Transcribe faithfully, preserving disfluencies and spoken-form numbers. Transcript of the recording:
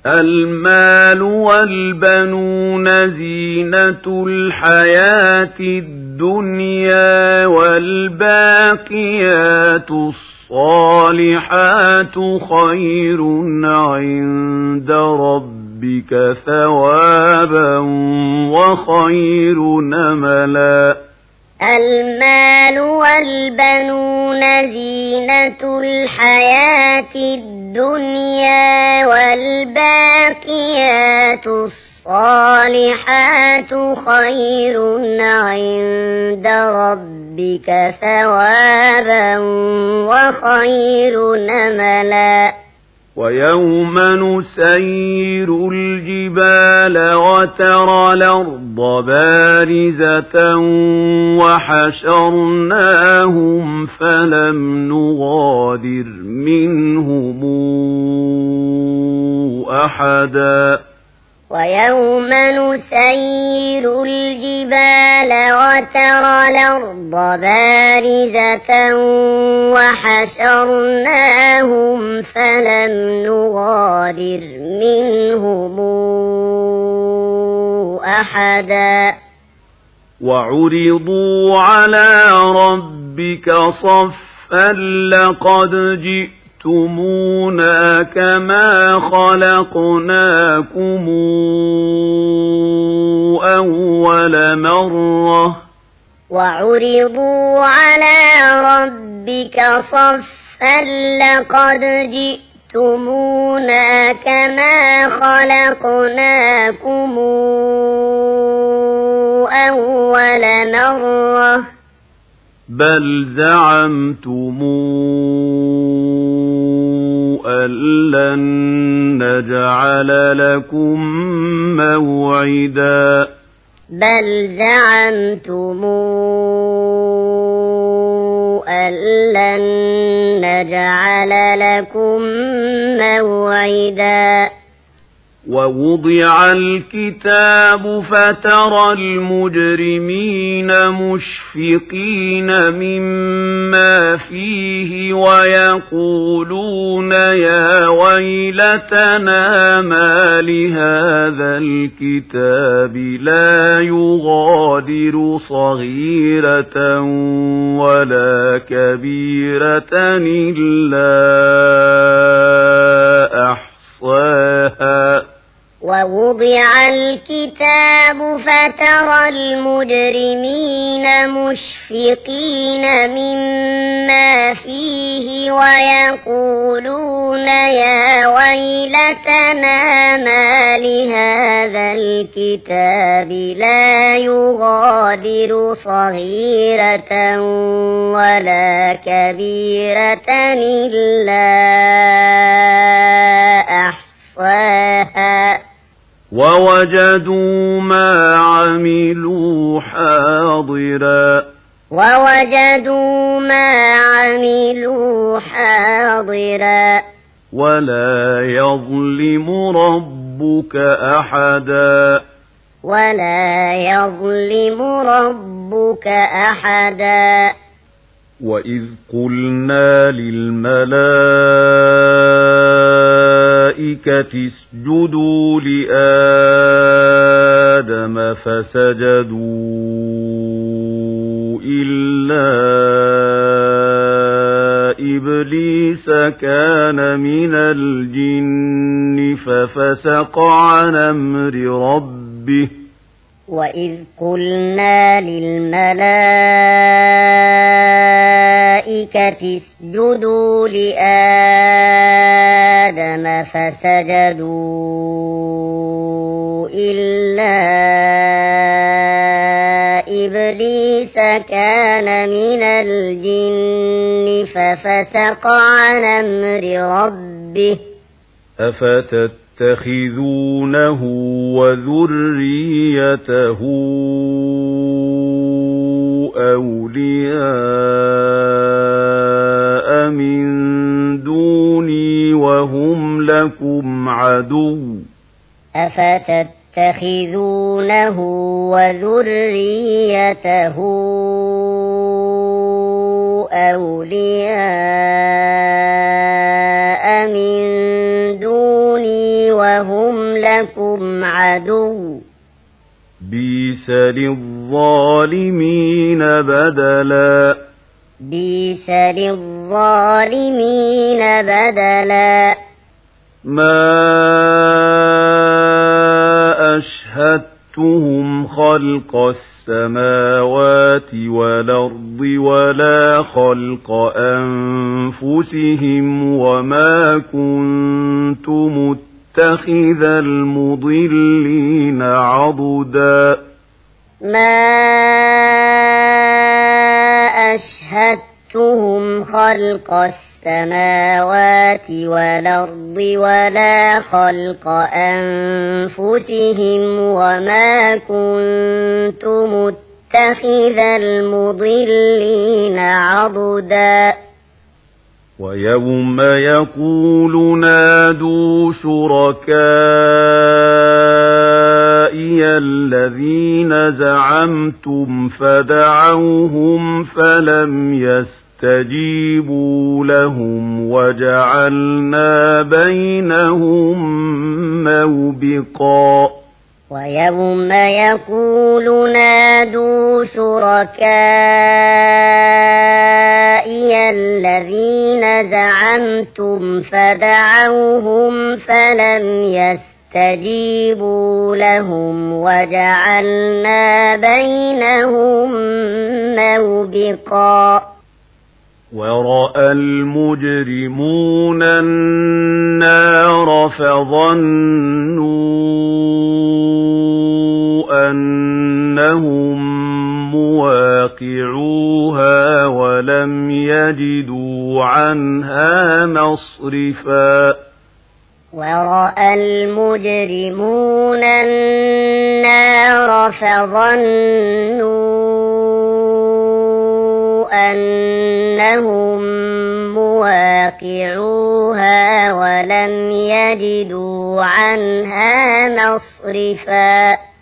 المال والبنون زينة الحياة الدنيا والباقيات الصالحات خير عند ربك ثوابا وخير نملا. المال والبنون زينة الحياة الدنيا والباقيات الصالحات خير عند ربك ثوابا وخير نملا. ويوم نسير الجبال وترى الأرض بارزة وحشرناهم فلم نغادر منهم أحدا. ويوم نسير الجبال وترى الأرض بارزة وحشرناهم فلم نغادر منهم أحدا. وعرضوا على ربك صفا لقد جئتمونا كما خلقناكم أول مرة. وعرضوا على ربك صفا لقد جئتمونا كما خلقناكم أول مرة. بل زعمتم أن لن نجعل لكم موعدا. بل زعمتم أن لن نجعل لكم موعدا. ووضع الكتاب فترى المجرمين مشفقين مما فيه ويقولون يا ويلتنا ما لهذا الكتاب لا يغادر صغيرة ولا كبيرة إلا أحصاها. ووضع الكتاب فترى المجرمين مشفقين مما فيه ويقولون يا ويلتنا ما لهذا الكتاب لا يغادر صغيرة ولا كبيرة إلا أحصاها. ووجدوا ما عملوا حاضرا. ووجدوا ما عملوا حاضرا. ولا يظلم ربك أحدا. ولا يظلم ربك أحدا. وإذ قلنا للملائكة اسجدوا لآدم فسجدوا إلا إبليس كان من الجن ففسق عن أمر ربه. وإذ قلنا للملائكة اسجدوا لآدم فسجدوا إلا إبليس كان من الجن ففسق عن أمر ربه. أفتتخذونه وذريته أولياء من دوني وهم لكم عدو. أفتتخذونه وذريته أولياء من دوني وهم وهم لكم عدو بئس للظالمين بدلا بئس للظالمين بدلا ما أشهدتهم خلق السماوات والأرض ولا خلق أنفسهم وما كنت متخذ المضلين عضدا ما أشهدتهم خلق السماوات والأرض ولا خلق أنفسهم وما كنت متخذ المضلين عضدا ويوم يقول نادوا شركائي الذين زعمتم فدعوهم فلم يستجيبوا لهم وجعلنا بينهم موبقا ويوم يقول نادوا شركائي الذين زعمتم فدعوهم فلم يستجيبوا لهم وجعلنا بينهم موبقا ورأى المجرمون النار فظنوا أنهم مواقعوها ولم يجدوا عنها مصرفا ورأى المجرمون النار فظنوا أنهم مواقعوها ولم يجدوا عنها مصرفا